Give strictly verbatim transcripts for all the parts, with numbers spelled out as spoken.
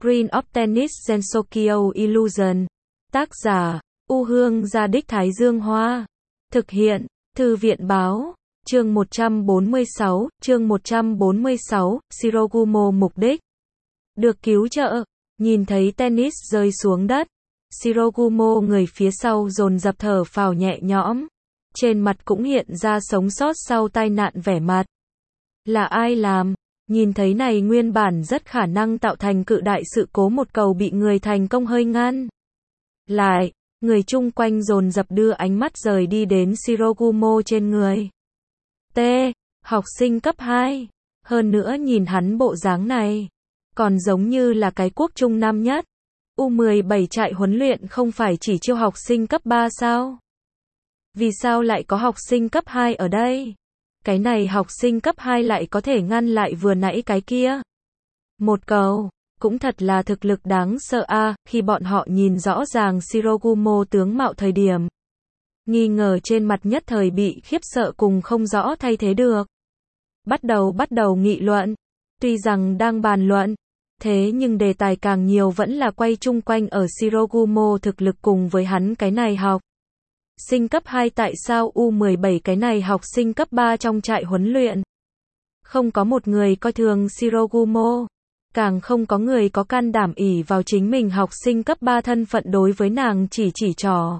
Screen of Tennis Gensokyo Illusion. Tác giả, U Hương Gia Đích Thái Dương Hoa. Thực hiện, Thư viện Báo. Chương một trăm bốn mươi sáu, chương một trăm bốn mươi sáu, Shirogumo mục đích. Được cứu trợ, nhìn thấy tennis rơi xuống đất. Shirogumo người phía sau dồn dập thở phào nhẹ nhõm. Trên mặt cũng hiện ra sống sót sau tai nạn vẻ mặt. Là ai làm? Nhìn thấy này nguyên bản rất khả năng tạo thành cự đại sự cố một cầu bị người thành công hơi ngăn lại, người chung quanh dồn dập đưa ánh mắt rời đi đến Shirogumo trên người. T. Học sinh cấp hai. Hơn nữa nhìn hắn bộ dáng này, còn giống như là cái quốc trung năm nhất. U mười bảy trại huấn luyện không phải chỉ chiêu học sinh cấp ba sao? Vì sao lại có học sinh cấp hai ở đây? Cái này học sinh cấp hai lại có thể ngăn lại vừa nãy cái kia. Một cầu, cũng thật là thực lực đáng sợ a. À, khi bọn họ nhìn rõ ràng Shirogumo tướng mạo thời điểm, nghi ngờ trên mặt nhất thời bị khiếp sợ cùng không rõ thay thế được. Bắt đầu bắt đầu nghị luận. Tuy rằng đang bàn luận, thế nhưng đề tài càng nhiều vẫn là quay chung quanh ở Shirogumo thực lực cùng với hắn cái này học sinh cấp hai tại sao U mười bảy cái này học sinh cấp ba trong trại huấn luyện. Không có một người coi thường Shirogumo, càng không có người có can đảm ỷ vào chính mình học sinh cấp ba thân phận đối với nàng chỉ chỉ trò.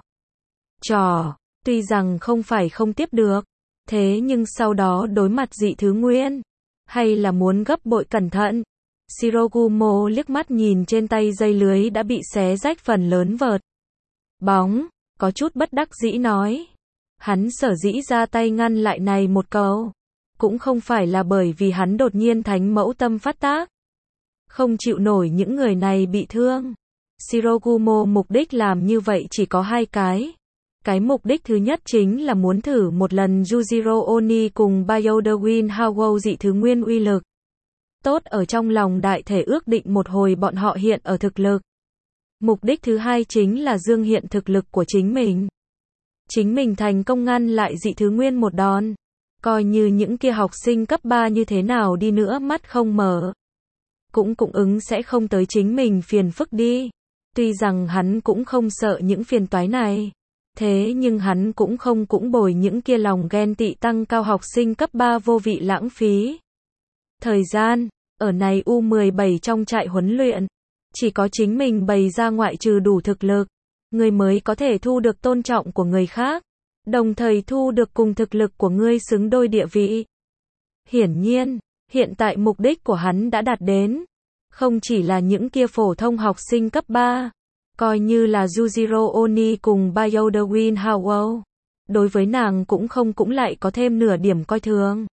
Trò, tuy rằng không phải không tiếp được, thế nhưng sau đó đối mặt dị thứ nguyên, hay là muốn gấp bội cẩn thận. Shirogumo liếc mắt nhìn trên tay dây lưới đã bị xé rách phần lớn vợt bóng, có chút bất đắc dĩ nói. Hắn sở dĩ ra tay ngăn lại này một cầu, cũng không phải là bởi vì hắn đột nhiên thánh mẫu tâm phát tác, không chịu nổi những người này bị thương. Shirogumo mục đích làm như vậy chỉ có hai cái. Cái mục đích thứ nhất chính là muốn thử một lần Yujiro Oni cùng Bioderwin Hawo dị thứ nguyên uy lực. Tốt ở trong lòng đại thể ước định một hồi bọn họ hiện ở thực lực. Mục đích thứ hai chính là dương hiện thực lực của chính mình. Chính mình thành công ngăn lại dị thứ nguyên một đòn. Coi như những kia học sinh cấp ba như thế nào đi nữa mắt không mở, cũng cũng ứng sẽ không tới chính mình phiền phức đi. Tuy rằng hắn cũng không sợ những phiền toái này, thế nhưng hắn cũng không cũng bồi những kia lòng ghen tị tăng cao học sinh cấp ba vô vị lãng phí thời gian. Ở này U mười bảy trong trại huấn luyện, chỉ có chính mình bày ra ngoại trừ đủ thực lực, người mới có thể thu được tôn trọng của người khác, đồng thời thu được cùng thực lực của ngươi xứng đôi địa vị. Hiển nhiên, hiện tại mục đích của hắn đã đạt đến. Không chỉ là những kia phổ thông học sinh cấp ba, coi như là Yujiro Oni cùng Bioderwin Hawo, đối với nàng cũng không cũng lại có thêm nửa điểm coi thường.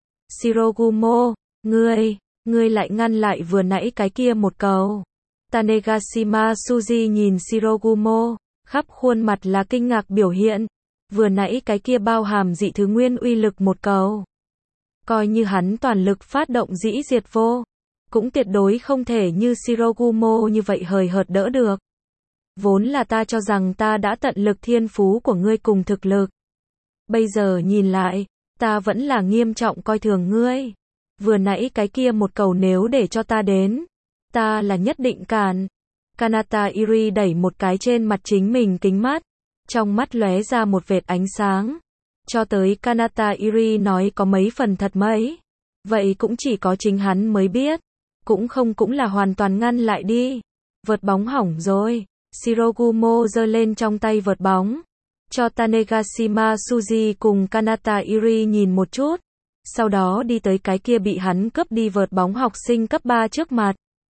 Shirogumo, ngươi, ngươi lại ngăn lại vừa nãy cái kia một cầu. Tanegashima Suji nhìn Shirogumo, khắp khuôn mặt là kinh ngạc biểu hiện. Vừa nãy cái kia bao hàm dị thứ nguyên uy lực một cầu, coi như hắn toàn lực phát động dĩ diệt vô, cũng tuyệt đối không thể như Shirogumo như vậy hời hợt đỡ được. Vốn là ta cho rằng ta đã tận lực thiên phú của ngươi cùng thực lực. Bây giờ nhìn lại, ta vẫn là nghiêm trọng coi thường ngươi. Vừa nãy cái kia một cầu nếu để cho ta đến, ta là nhất định cản. Kanata Iri đẩy một cái trên mặt chính mình kính mắt, trong mắt lóe ra một vệt ánh sáng. Cho tới Kanata Iri nói có mấy phần thật mấy, vậy cũng chỉ có chính hắn mới biết. Cũng không cũng là hoàn toàn ngăn lại đi. Vợt bóng hỏng rồi. Shirogumo giơ lên trong tay vợt bóng, cho Tanegashima Suji cùng Kanata Iri nhìn một chút. Sau đó đi tới cái kia bị hắn cướp đi vợt bóng học sinh cấp ba trước mặt.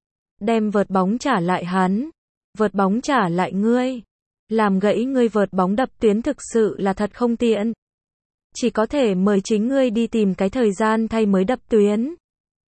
Đem vợt bóng trả lại hắn. Vợt bóng trả lại ngươi. Làm gãy ngươi vợt bóng đập tuyến thực sự là thật không tiện. Chỉ có thể mời chính ngươi đi tìm cái thời gian thay mới đập tuyến.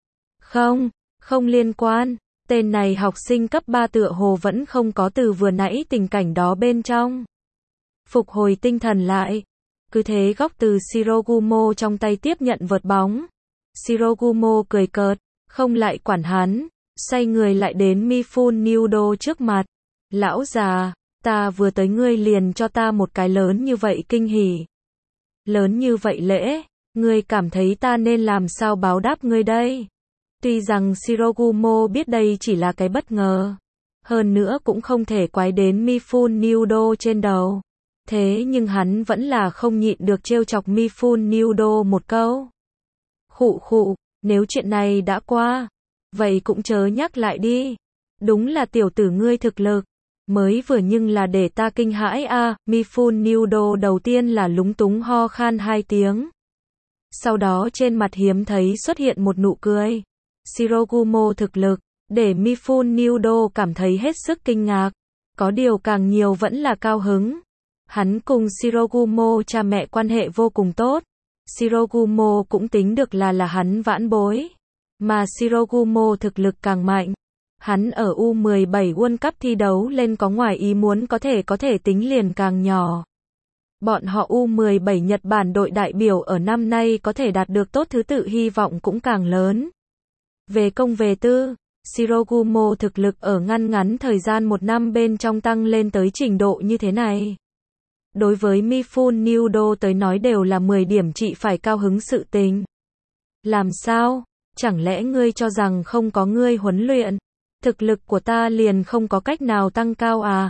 Không, không liên quan. Tên này học sinh cấp ba tựa hồ vẫn không có từ vừa nãy tình cảnh đó bên trong phục hồi tinh thần lại. Cứ thế góc từ Shirogumo trong tay tiếp nhận vợt bóng. Shirogumo cười cợt, không lại quản hắn, xoay người lại đến Mifune Nudo trước mặt. Lão già, ta vừa tới ngươi liền cho ta một cái lớn như vậy kinh hỉ. Lớn như vậy lễ, ngươi cảm thấy ta nên làm sao báo đáp ngươi đây? Tuy rằng Shirogumo biết đây chỉ là cái bất ngờ. Hơn nữa cũng không thể quái đến Mifune Nudo trên đầu. Thế nhưng hắn vẫn là không nhịn được trêu chọc Mifune Nudo một câu. Khụ khụ, nếu chuyện này đã qua, vậy cũng chớ nhắc lại đi. Đúng là tiểu tử ngươi thực lực. Mới vừa nhưng là để ta kinh hãi a. À, Mifune Nudo đầu tiên là lúng túng ho khan hai tiếng. Sau đó trên mặt hiếm thấy xuất hiện một nụ cười. Shirogumo thực lực, để Mifune Nudo cảm thấy hết sức kinh ngạc. Có điều càng nhiều vẫn là cao hứng. Hắn cùng Shirogumo cha mẹ quan hệ vô cùng tốt. Shirogumo cũng tính được là là hắn vãn bối. Mà Shirogumo thực lực càng mạnh. Hắn ở U mười bảy World Cup thi đấu lên có ngoài ý muốn có thể có thể tính liền càng nhỏ. Bọn họ U mười bảy Nhật Bản đội đại biểu ở năm nay có thể đạt được tốt thứ tự hy vọng cũng càng lớn. Về công về tư, Shirogumo thực lực ở ngăn ngắn thời gian một năm bên trong tăng lên tới trình độ như thế này. Đối với Mifune Nudo tới nói đều là mười điểm chị phải cao hứng sự tình. Làm sao? Chẳng lẽ ngươi cho rằng không có ngươi huấn luyện, thực lực của ta liền không có cách nào tăng cao à?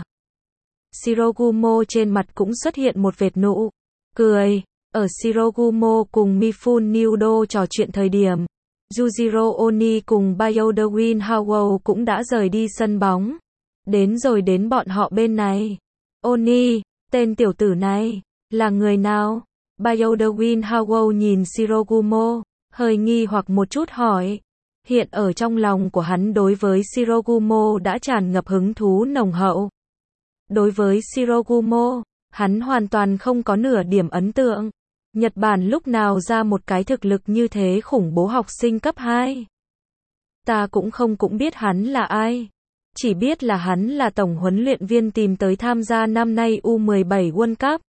Shirogumo trên mặt cũng xuất hiện một vệt nụ cười. Ở Shirogumo cùng Mifune Nudo trò chuyện thời điểm, Yujiro Oni cùng Bayodawin Howell cũng đã rời đi sân bóng. Đến rồi đến bọn họ bên này. Oni, tên tiểu tử này, là người nào? Bayodawin Howell nhìn Shirogumo, hơi nghi hoặc một chút hỏi. Hiện ở trong lòng của hắn đối với Shirogumo đã tràn ngập hứng thú nồng hậu. Đối với Shirogumo, hắn hoàn toàn không có nửa điểm ấn tượng. Nhật Bản lúc nào ra một cái thực lực như thế khủng bố học sinh cấp hai. Ta cũng không cũng biết hắn là ai. Chỉ biết là hắn là tổng huấn luyện viên tìm tới tham gia năm nay U mười bảy World Cup.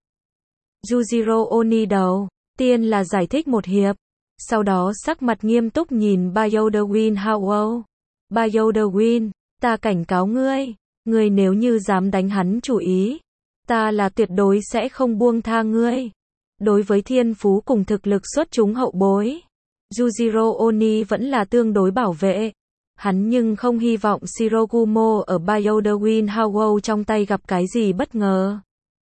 Yujiro Oni đầu tiên là giải thích một hiệp. Sau đó sắc mặt nghiêm túc nhìn Bayodawin Howell. Bayodawin, ta cảnh cáo ngươi. Ngươi nếu như dám đánh hắn chủ ý, ta là tuyệt đối sẽ không buông tha ngươi. Đối với thiên phú cùng thực lực xuất chúng hậu bối, Yujiro Oni vẫn là tương đối bảo vệ. Hắn nhưng không hy vọng Shirogumo ở Bayodawin Howell trong tay gặp cái gì bất ngờ.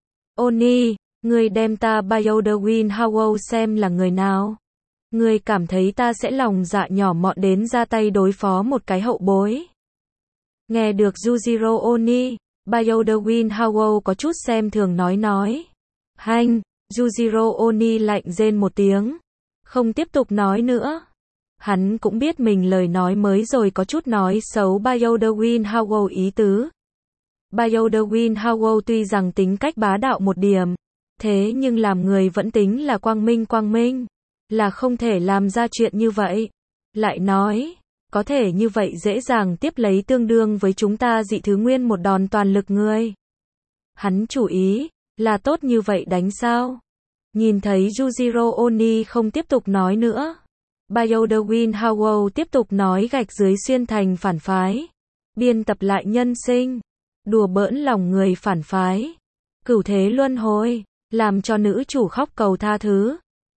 Oni, ngươi đem ta Bayodawin Howell xem là người nào? Ngươi cảm thấy ta sẽ lòng dạ nhỏ mọn đến ra tay đối phó một cái hậu bối? Nghe được Yujiro Oni, Bayodawin Howell có chút xem thường nói nói. Hanh, Yujiro Oni lạnh rên một tiếng. Không tiếp tục nói nữa. Hắn cũng biết mình lời nói mới rồi có chút nói xấu Bayodawin Howell ý tứ. Bayodawin Howell tuy rằng tính cách bá đạo một điểm, thế nhưng làm người vẫn tính là quang minh quang minh. Là không thể làm ra chuyện như vậy. Lại nói, có thể như vậy dễ dàng tiếp lấy tương đương với chúng ta dị thứ nguyên một đòn toàn lực ngươi. Hắn chủ ý, là tốt như vậy đánh sao? Nhìn thấy Yujiro Oni không tiếp tục nói nữa. Bayodawin Howell tiếp tục nói gạch dưới xuyên thành phản phái. Biên tập lại nhân sinh. Đùa bỡn lòng người phản phái. Cửu thế luân hồi. Làm cho nữ chủ khóc cầu tha thứ.